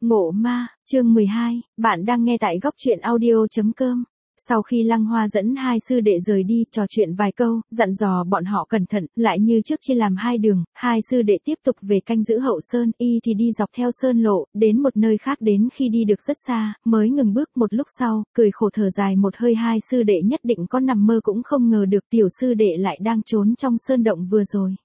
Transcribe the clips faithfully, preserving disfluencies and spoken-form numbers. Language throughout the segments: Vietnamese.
Ngộ ma, chương mười hai, bạn đang nghe tại góc truyện audio chấm com. Sau khi Lăng Hoa dẫn hai sư đệ rời đi, trò chuyện vài câu, dặn dò bọn họ cẩn thận, lại như trước chia làm hai đường, hai sư đệ tiếp tục về canh giữ hậu sơn, y thì đi dọc theo sơn lộ, đến một nơi khác, đến khi đi được rất xa, mới ngừng bước. Một lúc sau, cười khổ thở dài một hơi, hai sư đệ nhất định có nằm mơ cũng không ngờ được tiểu sư đệ lại đang trốn trong sơn động vừa rồi.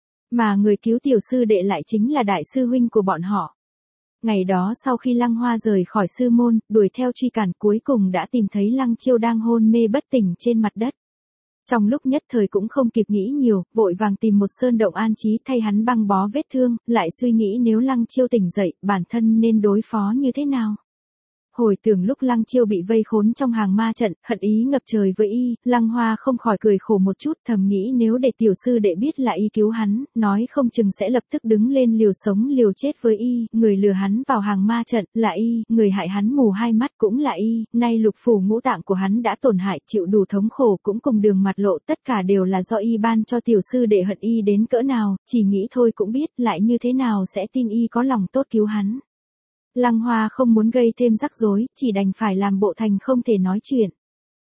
Mà người cứu tiểu sư đệ lại chính là đại sư huynh của bọn họ. Ngày đó sau khi Lăng Hoa rời khỏi sư môn, đuổi theo truy cản, cuối cùng đã tìm thấy Lăng Chiêu đang hôn mê bất tỉnh trên mặt đất. Trong lúc nhất thời cũng không kịp nghĩ nhiều, vội vàng tìm một sơn động an trí thay hắn băng bó vết thương, lại suy nghĩ nếu Lăng Chiêu tỉnh dậy, bản thân nên đối phó như thế nào. Hồi tưởng lúc Lăng Chiêu bị vây khốn trong hàng ma trận, hận ý ngập trời với y, Lăng Hoa không khỏi cười khổ một chút, thầm nghĩ nếu để tiểu sư đệ biết là y cứu hắn, nói không chừng sẽ lập tức đứng lên liều sống liều chết với y, người lừa hắn vào hàng ma trận là y, người hại hắn mù hai mắt cũng là y, nay lục phủ ngũ tạng của hắn đã tổn hại, chịu đủ thống khổ cũng cùng đường mặt lộ, tất cả đều là do y ban cho tiểu sư đệ, hận y đến cỡ nào, chỉ nghĩ thôi cũng biết, lại như thế nào sẽ tin y có lòng tốt cứu hắn. Lăng Hoa không muốn gây thêm rắc rối, chỉ đành phải làm bộ thành không thể nói chuyện.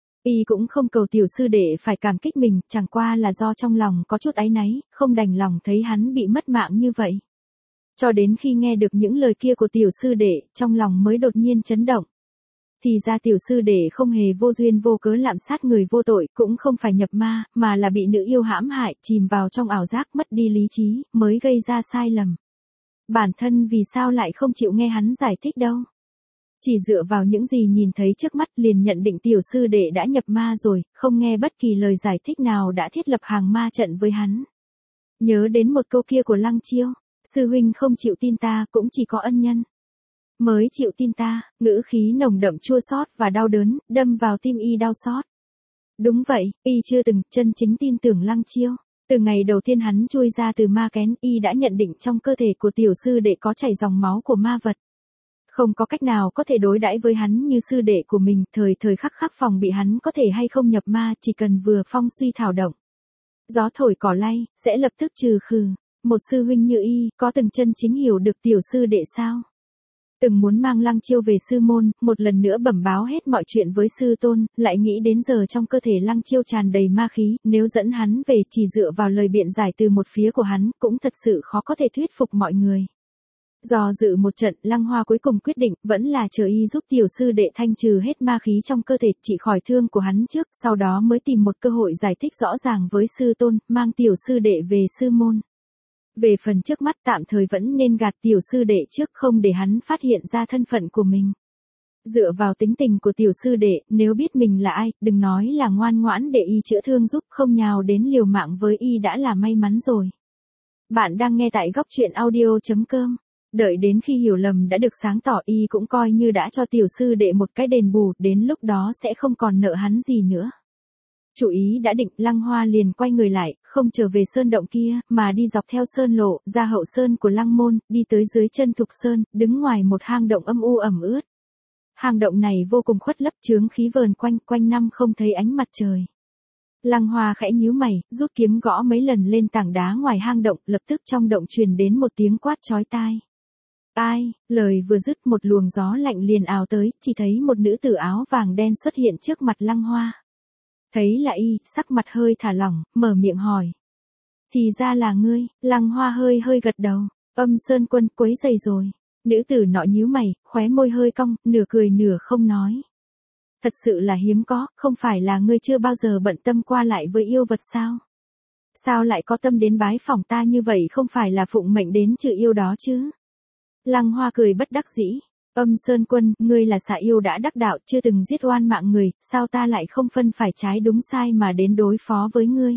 Y cũng không cầu tiểu sư đệ phải cảm kích mình, chẳng qua là do trong lòng có chút áy náy, không đành lòng thấy hắn bị mất mạng như vậy. Cho đến khi nghe được những lời kia của tiểu sư đệ, trong lòng mới đột nhiên chấn động. Thì ra tiểu sư đệ không hề vô duyên vô cớ lạm sát người vô tội, cũng không phải nhập ma, mà là bị nữ yêu hãm hại, chìm vào trong ảo giác mất đi lý trí, mới gây ra sai lầm. Bản thân vì sao lại không chịu nghe hắn giải thích đâu. Chỉ dựa vào những gì nhìn thấy trước mắt liền nhận định tiểu sư đệ đã nhập ma rồi, không nghe bất kỳ lời giải thích nào đã thiết lập hàng ma trận với hắn. Nhớ đến một câu kia của Lăng Chiêu, sư huynh không chịu tin ta cũng chỉ có ân nhân mới chịu tin ta, ngữ khí nồng đậm chua xót và đau đớn, đâm vào tim y đau xót. Đúng vậy, y chưa từng chân chính tin tưởng Lăng Chiêu. Từ ngày đầu tiên hắn chui ra từ ma kén, y đã nhận định trong cơ thể của tiểu sư đệ có chảy dòng máu của ma vật. Không có cách nào có thể đối đãi với hắn như sư đệ của mình, thời thời khắc khắc phòng bị hắn có thể hay không nhập ma, chỉ cần vừa phong suy thảo động. Gió thổi cỏ lay, sẽ lập tức trừ khử. Một sư huynh như y, có từng chân chính hiểu được tiểu sư đệ sao? Từng muốn mang Lăng Chiêu về sư môn, một lần nữa bẩm báo hết mọi chuyện với sư tôn, lại nghĩ đến giờ trong cơ thể Lăng Chiêu tràn đầy ma khí, nếu dẫn hắn về chỉ dựa vào lời biện giải từ một phía của hắn, cũng thật sự khó có thể thuyết phục mọi người. Do dự một trận, Lăng Hoa cuối cùng quyết định, vẫn là chờ y giúp tiểu sư đệ thanh trừ hết ma khí trong cơ thể, trị khỏi thương của hắn trước, sau đó mới tìm một cơ hội giải thích rõ ràng với sư tôn, mang tiểu sư đệ về sư môn. Về phần trước mắt tạm thời vẫn nên gạt tiểu sư đệ trước, không để hắn phát hiện ra thân phận của mình. Dựa vào tính tình của tiểu sư đệ, nếu biết mình là ai, đừng nói là ngoan ngoãn để y chữa thương giúp, không nhào đến liều mạng với y đã là may mắn rồi. Bạn đang nghe tại góc truyện audio chấm com. Đợi đến khi hiểu lầm đã được sáng tỏ, y cũng coi như đã cho tiểu sư đệ một cái đền bù, đến lúc đó sẽ không còn nợ hắn gì nữa. Chủ ý đã định, Lăng Hoa liền quay người lại, không trở về sơn động kia, mà đi dọc theo sơn lộ, ra hậu sơn của Lăng môn, đi tới dưới chân Thục Sơn, đứng ngoài một hang động âm u ẩm ướt. Hang động này vô cùng khuất lấp, chướng khí vờn quanh, quanh năm không thấy ánh mặt trời. Lăng Hoa khẽ nhíu mày, rút kiếm gõ mấy lần lên tảng đá ngoài hang động, lập tức trong động truyền đến một tiếng quát chói tai. Ai, lời vừa dứt một luồng gió lạnh liền ào tới, chỉ thấy một nữ tử áo vàng đen xuất hiện trước mặt Lăng Hoa. Thấy là y, sắc mặt hơi thả lỏng, mở miệng hỏi. Thì ra là ngươi, Lăng Hoa hơi hơi gật đầu, Âm Sơn Quân quấy rầy rồi. Nữ tử nọ nhíu mày, khóe môi hơi cong, nửa cười nửa không nói. Thật sự là hiếm có, không phải là ngươi chưa bao giờ bận tâm qua lại với yêu vật sao? Sao lại có tâm đến bái phỏng ta như vậy, không phải là phụng mệnh đến trừ yêu đó chứ? Lăng Hoa cười bất đắc dĩ. Âm Sơn Quân, ngươi là xạ yêu đã đắc đạo, chưa từng giết oan mạng người, sao ta lại không phân phải trái đúng sai mà đến đối phó với ngươi?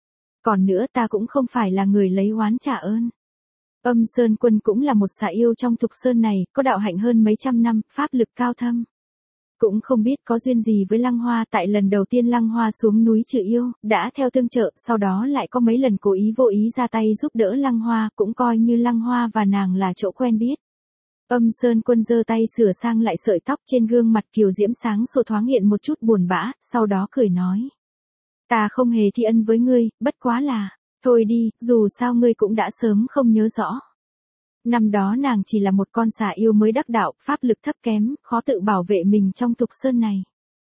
Còn nữa, ta cũng không phải là người lấy oán trả ơn. Âm Sơn Quân cũng là một xạ yêu trong Thục Sơn này, có đạo hạnh hơn mấy trăm năm, pháp lực cao thâm. Cũng không biết có duyên gì với Lăng Hoa, tại lần đầu tiên Lăng Hoa xuống núi trừ yêu, đã theo tương trợ, sau đó lại có mấy lần cố ý vô ý ra tay giúp đỡ Lăng Hoa, cũng coi như Lăng Hoa và nàng là chỗ quen biết. Âm Sơn Quân giơ tay sửa sang lại sợi tóc, trên gương mặt kiều diễm sáng sủa thoáng hiện một chút buồn bã, sau đó cười nói. Ta không hề thi ân với ngươi, bất quá là, thôi đi, dù sao ngươi cũng đã sớm không nhớ rõ. Năm đó nàng chỉ là một con xà yêu mới đắc đạo, pháp lực thấp kém, khó tự bảo vệ mình trong tục sơn này.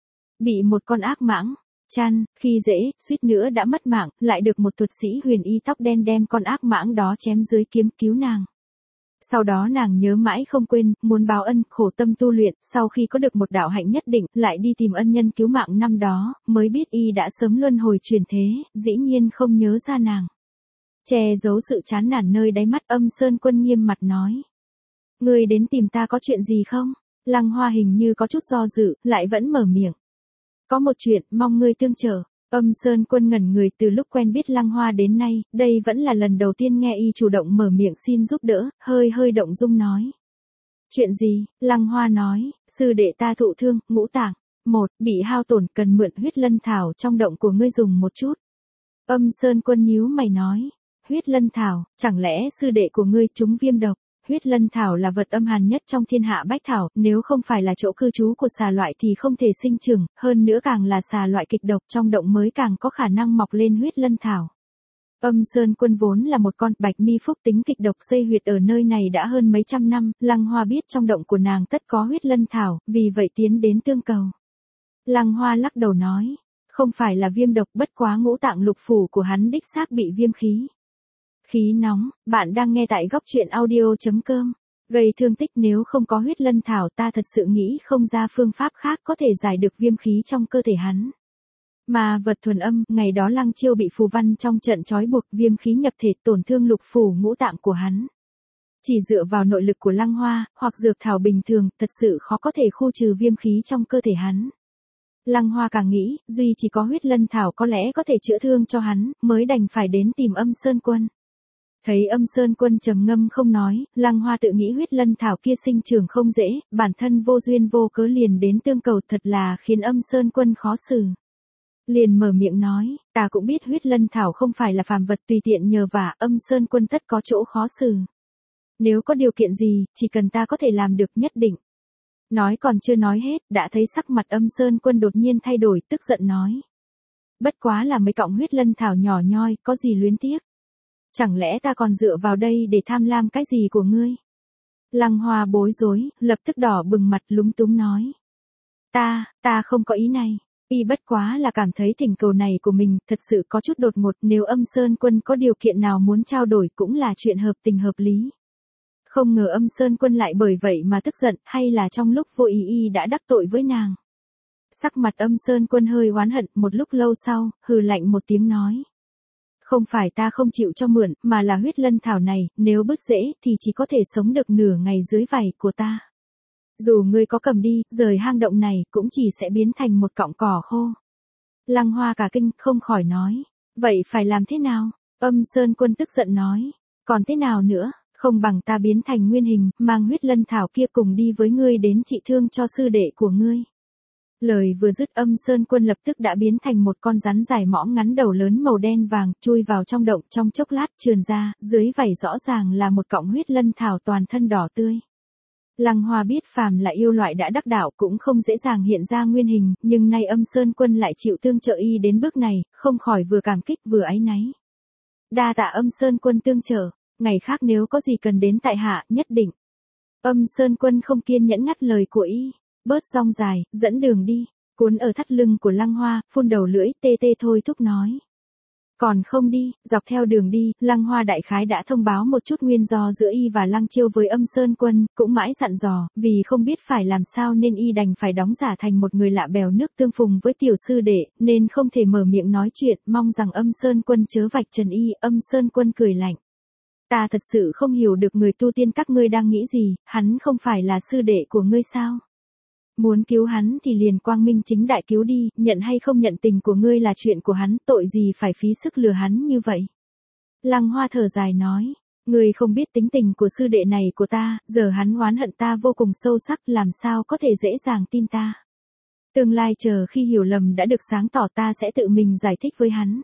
Bị một con ác mãng, chăn, khi dễ, suýt nữa đã mất mạng, lại được một thuật sĩ huyền y tóc đen đem con ác mãng đó chém dưới kiếm cứu nàng. Sau đó nàng nhớ mãi không quên, muốn báo ân, khổ tâm tu luyện, sau khi có được một đạo hạnh nhất định, lại đi tìm ân nhân cứu mạng năm đó, mới biết y đã sớm luân hồi chuyển thế, dĩ nhiên không nhớ ra nàng. Che giấu sự chán nản nơi đáy mắt, Âm Sơn Quân nghiêm mặt nói. Ngươi đến tìm ta có chuyện gì không? Lăng Hoa hình như có chút do dự, lại vẫn mở miệng. Có một chuyện, mong ngươi tương trợ. Âm Sơn Quân ngẩn người, từ lúc quen biết Lăng Hoa đến nay, đây vẫn là lần đầu tiên nghe y chủ động mở miệng xin giúp đỡ, hơi hơi động dung nói. Chuyện gì? Lăng Hoa nói, sư đệ ta thụ thương, ngũ tạng. Một, bị hao tổn, cần mượn huyết lân thảo trong động của ngươi dùng một chút. Âm Sơn Quân nhíu mày nói. Huyết lân thảo, chẳng lẽ sư đệ của ngươi trúng viêm độc? Huyết lân thảo là vật âm hàn nhất trong thiên hạ bách thảo, nếu không phải là chỗ cư trú của xà loại thì không thể sinh trưởng, hơn nữa càng là xà loại kịch độc trong động mới càng có khả năng mọc lên huyết lân thảo. Âm Sơn Quân vốn là một con bạch mi phúc tính kịch độc xây huyệt ở nơi này đã hơn mấy trăm năm, Lăng Hoa biết trong động của nàng tất có huyết lân thảo, vì vậy tiến đến tương cầu. Lăng Hoa lắc đầu nói, không phải là viêm độc, bất quá ngũ tạng lục phủ của hắn đích xác bị viêm khí. Khí nóng, bạn đang nghe tại góc truyện audio.com. Gây thương tích, nếu không có huyết lân thảo ta thật sự nghĩ không ra phương pháp khác có thể giải được viêm khí trong cơ thể hắn. Mà vật thuần âm, ngày đó Lăng Chiêu bị phù văn trong trận trói buộc, viêm khí nhập thể tổn thương lục phủ ngũ tạng của hắn. Chỉ dựa vào nội lực của Lăng Hoa, hoặc dược thảo bình thường, thật sự khó có thể khu trừ viêm khí trong cơ thể hắn. Lăng Hoa càng nghĩ, duy chỉ có huyết lân thảo có lẽ có thể chữa thương cho hắn, mới đành phải đến tìm Âm Sơn Quân. Thấy Âm Sơn Quân trầm ngâm không nói, Lăng Hoa tự nghĩ huyết lân thảo kia sinh trưởng không dễ, bản thân vô duyên vô cớ liền đến tương cầu, thật là khiến Âm Sơn Quân khó xử. Liền mở miệng nói, ta cũng biết huyết lân thảo không phải là phàm vật tùy tiện nhờ vả, Âm Sơn Quân tất có chỗ khó xử. Nếu có điều kiện gì, chỉ cần ta có thể làm được nhất định. Nói còn chưa nói hết, đã thấy sắc mặt Âm Sơn Quân đột nhiên thay đổi, tức giận nói. Bất quá là mấy cọng huyết lân thảo nhỏ nhoi, có gì luyến tiếc. Chẳng lẽ ta còn dựa vào đây để tham lam cái gì của ngươi? Lăng Hoa bối rối, lập tức đỏ bừng mặt lúng túng nói. Ta, ta không có ý này. Y bất quá là cảm thấy thỉnh cầu này của mình thật sự có chút đột ngột, nếu Âm Sơn Quân có điều kiện nào muốn trao đổi cũng là chuyện hợp tình hợp lý. Không ngờ Âm Sơn Quân lại bởi vậy mà tức giận, hay là trong lúc vô ý y đã đắc tội với nàng. Sắc mặt Âm Sơn Quân hơi oán hận, một lúc lâu sau, hừ lạnh một tiếng nói. Không phải ta không chịu cho mượn, mà là huyết lân thảo này, nếu bứt rễ thì chỉ có thể sống được nửa ngày dưới vảy của ta. Dù ngươi có cầm đi, rời hang động này, cũng chỉ sẽ biến thành một cọng cỏ khô. Lăng Hoa cả kinh, không khỏi nói. Vậy phải làm thế nào? Âm Sơn Quân tức giận nói. Còn thế nào nữa, không bằng ta biến thành nguyên hình, mang huyết lân thảo kia cùng đi với ngươi đến trị thương cho sư đệ của ngươi. Lời vừa dứt, Âm Sơn Quân lập tức đã biến thành một con rắn dài mõm ngắn đầu lớn màu đen vàng, chui vào trong động, trong chốc lát trườn ra, dưới vảy rõ ràng là một cọng huyết lân thảo toàn thân đỏ tươi. Lăng Hoa biết phàm là yêu loại đã đắc đạo cũng không dễ dàng hiện ra nguyên hình, nhưng nay Âm Sơn Quân lại chịu tương trợ y đến bước này, không khỏi vừa cảm kích vừa áy náy. Đa tạ Âm Sơn Quân tương trợ, ngày khác nếu có gì cần đến tại hạ, nhất định. Âm Sơn Quân không kiên nhẫn ngắt lời của y. Bớt rong dài, dẫn đường đi, cuốn ở thắt lưng của Lăng Hoa, phun đầu lưỡi tê tê thôi thúc nói. Còn không đi, dọc theo đường đi, Lăng Hoa đại khái đã thông báo một chút nguyên do giữa y và Lăng Chiêu với Âm Sơn Quân, cũng mãi dặn dò, vì không biết phải làm sao nên y đành phải đóng giả thành một người lạ bèo nước tương phùng với tiểu sư đệ, nên không thể mở miệng nói chuyện, mong rằng Âm Sơn Quân chớ vạch trần y. Âm Sơn Quân cười lạnh. Ta thật sự không hiểu được người tu tiên các ngươi đang nghĩ gì, hắn không phải là sư đệ của ngươi sao? Muốn cứu hắn thì liền quang minh chính đại cứu đi, nhận hay không nhận tình của ngươi là chuyện của hắn, tội gì phải phí sức lừa hắn như vậy. Lăng Hoa thở dài nói, ngươi không biết tính tình của sư đệ này của ta, giờ hắn oán hận ta vô cùng sâu sắc, làm sao có thể dễ dàng tin ta. Tương lai chờ khi hiểu lầm đã được sáng tỏ ta sẽ tự mình giải thích với hắn.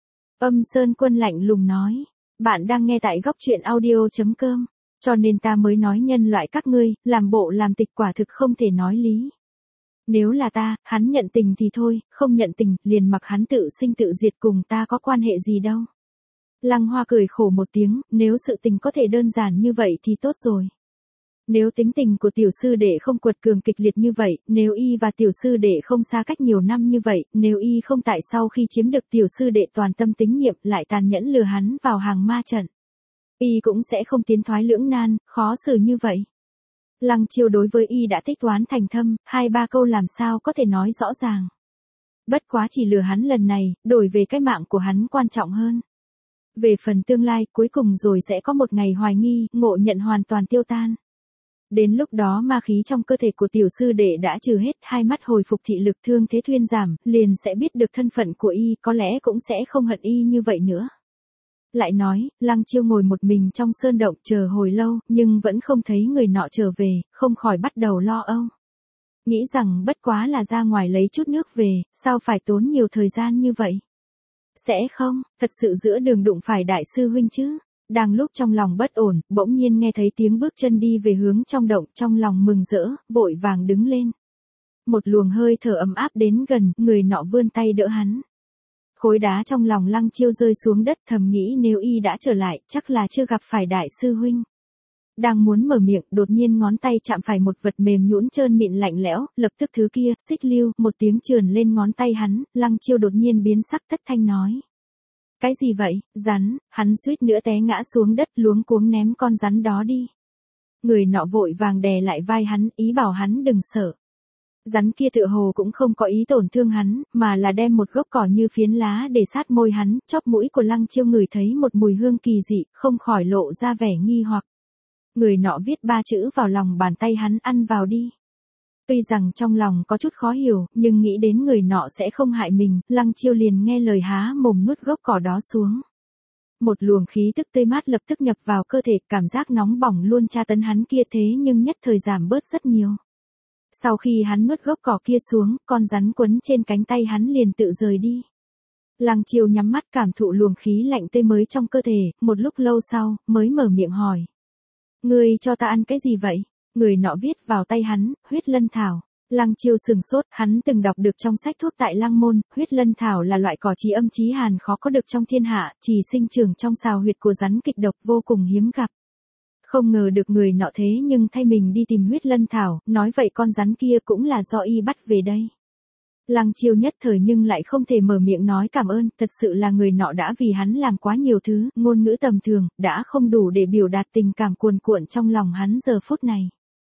Âm Sơn Quân lạnh lùng nói, bạn đang nghe tại góc truyện audio.com. Cho nên ta mới nói nhân loại các ngươi, làm bộ làm tịch quả thực không thể nói lý. Nếu là ta, hắn nhận tình thì thôi, không nhận tình, liền mặc hắn tự sinh tự diệt, cùng ta có quan hệ gì đâu. Lăng Hoa cười khổ một tiếng, nếu sự tình có thể đơn giản như vậy thì tốt rồi. Nếu tính tình của tiểu sư đệ không quật cường kịch liệt như vậy, nếu y và tiểu sư đệ không xa cách nhiều năm như vậy, nếu y không tại sau khi chiếm được tiểu sư đệ toàn tâm tín nhiệm lại tàn nhẫn lừa hắn vào hàng ma trận. Y cũng sẽ không tiến thoái lưỡng nan, khó xử như vậy. Lăng Chiêu đối với y đã tích oán thành thâm, hai ba câu làm sao có thể nói rõ ràng. Bất quá chỉ lừa hắn lần này, đổi về cái mạng của hắn quan trọng hơn. Về phần tương lai, cuối cùng rồi sẽ có một ngày hoài nghi, ngộ nhận hoàn toàn tiêu tan. Đến lúc đó ma khí trong cơ thể của tiểu sư đệ đã trừ hết, hai mắt hồi phục thị lực, thương thế thuyên giảm, liền sẽ biết được thân phận của y, có lẽ cũng sẽ không hận y như vậy nữa. Lại nói, Lăng Chiêu ngồi một mình trong sơn động chờ hồi lâu, nhưng vẫn không thấy người nọ trở về, không khỏi bắt đầu lo âu. Nghĩ rằng bất quá là ra ngoài lấy chút nước về, sao phải tốn nhiều thời gian như vậy? Sẽ không, thật sự giữa đường đụng phải đại sư huynh chứ? Đang lúc trong lòng bất ổn, bỗng nhiên nghe thấy tiếng bước chân đi về hướng trong động, trong lòng mừng rỡ, vội vàng đứng lên. Một luồng hơi thở ấm áp đến gần, người nọ vươn tay đỡ hắn. Khối đá trong lòng Lăng Chiêu rơi xuống đất, thầm nghĩ nếu y đã trở lại, chắc là chưa gặp phải đại sư huynh. Đang muốn mở miệng, đột nhiên ngón tay chạm phải một vật mềm nhũn trơn mịn lạnh lẽo, lập tức thứ kia, xích lưu, một tiếng trườn lên ngón tay hắn, Lăng Chiêu đột nhiên biến sắc thất thanh nói. Cái gì vậy, rắn, hắn suýt nữa té ngã xuống đất luống cuống ném con rắn đó đi. Người nọ vội vàng đè lại vai hắn, ý bảo hắn đừng sợ. Rắn kia tựa hồ cũng không có ý tổn thương hắn, mà là đem một gốc cỏ như phiến lá để sát môi hắn, chóp mũi của Lăng Chiêu ngửi thấy một mùi hương kỳ dị, không khỏi lộ ra vẻ nghi hoặc. Người nọ viết ba chữ vào lòng bàn tay hắn, ăn vào đi. Tuy rằng trong lòng có chút khó hiểu, nhưng nghĩ đến người nọ sẽ không hại mình, Lăng Chiêu liền nghe lời há mồm nuốt gốc cỏ đó xuống. Một luồng khí tức tươi mát lập tức nhập vào cơ thể, cảm giác nóng bỏng luôn tra tấn hắn kia thế nhưng nhất thời giảm bớt rất nhiều. Sau khi hắn nuốt gốc cỏ kia xuống, con rắn quấn trên cánh tay hắn liền tự rời đi. Lăng Chiêu nhắm mắt cảm thụ luồng khí lạnh tươi mới trong cơ thể, một lúc lâu sau, mới mở miệng hỏi. Ngươi cho ta ăn cái gì vậy? Người nọ viết vào tay hắn, huyết lân thảo. Lăng Chiêu sừng sốt, hắn từng đọc được trong sách thuốc tại Lăng Môn, huyết lân thảo là loại cỏ trí âm trí hàn khó có được trong thiên hạ, chỉ sinh trưởng trong sào huyệt của rắn kịch độc vô cùng hiếm gặp. Không ngờ được người nọ thế nhưng thay mình đi tìm huyết lân thảo, nói vậy con rắn kia cũng là do y bắt về đây. Lăng Chiêu nhất thời nhưng lại không thể mở miệng nói cảm ơn, thật sự là người nọ đã vì hắn làm quá nhiều thứ, ngôn ngữ tầm thường, đã không đủ để biểu đạt tình cảm cuồn cuộn trong lòng hắn giờ phút này.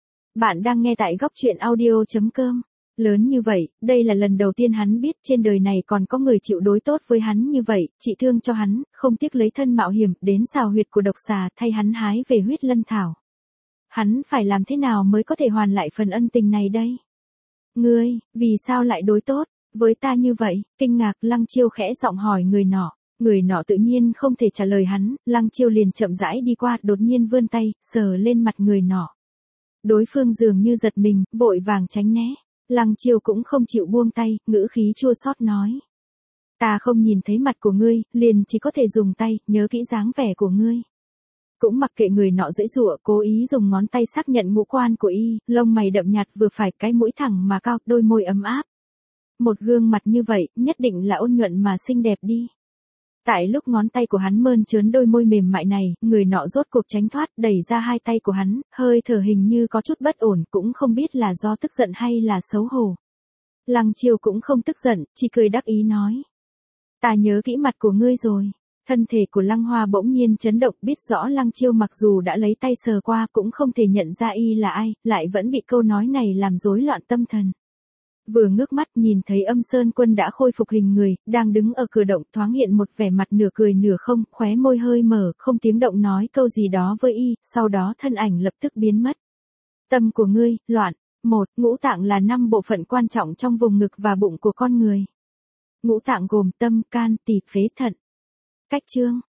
Bạn đang nghe tại góc truyện audio chấm com. Lớn như vậy, đây là lần đầu tiên hắn biết trên đời này còn có người chịu đối tốt với hắn như vậy, trị thương cho hắn, không tiếc lấy thân mạo hiểm, đến sào huyệt của độc xà thay hắn hái về huyết lân thảo. Hắn phải làm thế nào mới có thể hoàn lại phần ân tình này đây? Ngươi, vì sao lại đối tốt với ta như vậy? Kinh ngạc, Lăng Chiêu khẽ giọng hỏi người nọ. Người nọ tự nhiên không thể trả lời hắn, Lăng Chiêu liền chậm rãi đi qua, đột nhiên vươn tay, sờ lên mặt người nọ. Đối phương dường như giật mình, vội vàng tránh né. Lăng Chiêu cũng không chịu buông tay, ngữ khí chua xót nói. Ta không nhìn thấy mặt của ngươi, liền chỉ có thể dùng tay, nhớ kỹ dáng vẻ của ngươi. Cũng mặc kệ người nọ giãy giụa, cố ý dùng ngón tay xác nhận ngũ quan của y, lông mày đậm nhạt vừa phải, cái mũi thẳng mà cao, đôi môi ấm áp. Một gương mặt như vậy, nhất định là ôn nhuận mà xinh đẹp đi. Tại lúc ngón tay của hắn mơn trớn đôi môi mềm mại này, người nọ rốt cuộc tránh thoát, đẩy ra hai tay của hắn, hơi thở hình như có chút bất ổn, cũng không biết là do tức giận hay là xấu hổ. Lăng Chiêu cũng không tức giận, chỉ cười đắc ý nói. Ta nhớ kỹ mặt của ngươi rồi. Thân thể của Lăng Hoa bỗng nhiên chấn động, biết rõ Lăng Chiêu mặc dù đã lấy tay sờ qua cũng không thể nhận ra y là ai, lại vẫn bị câu nói này làm rối loạn tâm thần. Vừa ngước mắt nhìn thấy Âm Sơn Quân đã khôi phục hình người, đang đứng ở cửa động, thoáng hiện một vẻ mặt nửa cười nửa không, khóe môi hơi mở, không tiếng động nói câu gì đó với y, sau đó thân ảnh lập tức biến mất. Tâm của ngươi, loạn. Một, ngũ tạng là năm bộ phận quan trọng trong vùng ngực và bụng của con người. Ngũ tạng gồm tâm, can, tỳ, phế, thận. Cách chương,